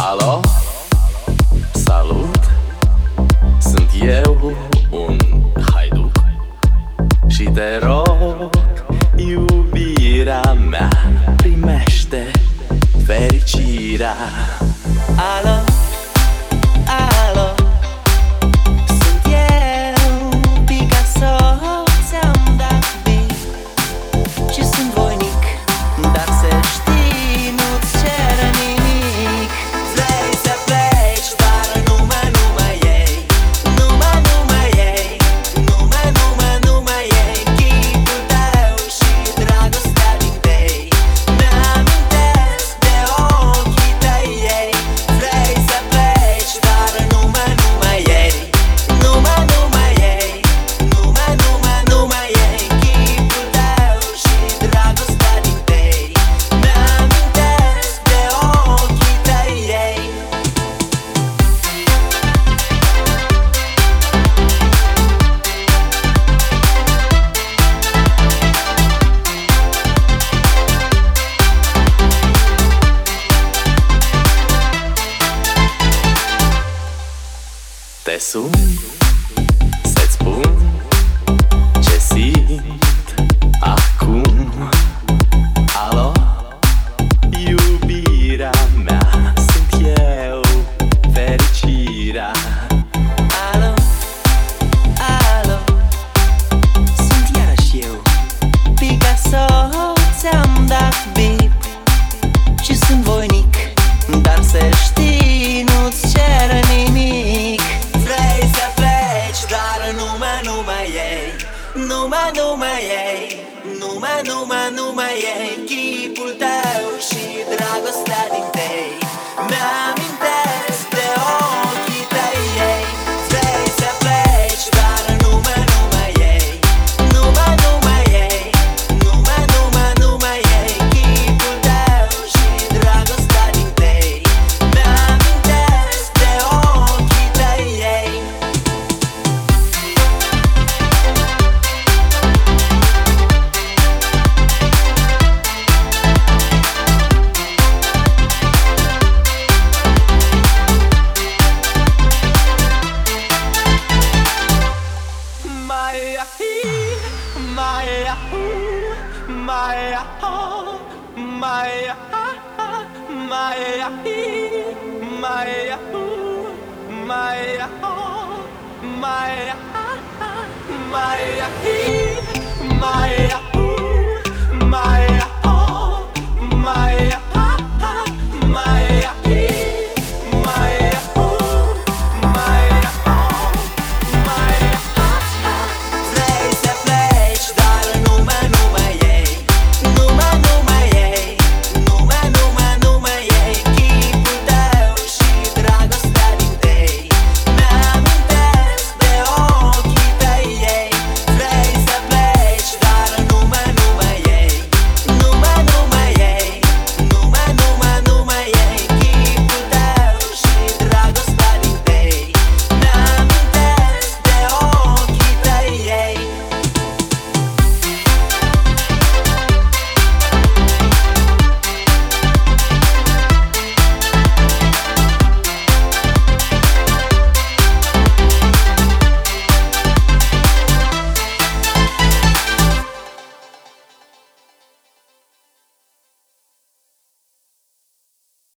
Alo, salut, sunt eu, un haiduc și te rog, iubirea mea, primește fericirea. Alo, alo, sunt eu, Picasso, ți-am dat beat și sunt voinic, dar să știi, nu-ți cer nimic. Vrei să pleci, dar numai ei, numai ei, numai ei, chipul tău și dragostea din tei mi-amintesc de ochii tăi ei. Vrei să pleci, dar numai ei, numai ei, numai ei, chipul tău și dragostea din tei mi-amintesc de ochii tăi ei. Te sun să-ți spun ce simt acum. Alo, iubirea mea, sunt eu, fericirea. Alo, alo, sunt iarăși eu, Picasso, ți-am dat bip și sunt voinic, dar să știi, nu-ți cer nimic. Vrei să pleci, dar numai ei, numai ei, numai ei, chipul tău și dragostea din tei mi-amintesc de ochii tăi ei. Vrei să pleci, dar numai ei, numai ei, numai ei, chipul tău și dragostea din tei mi-amintesc de ochii tăi ei. Maya,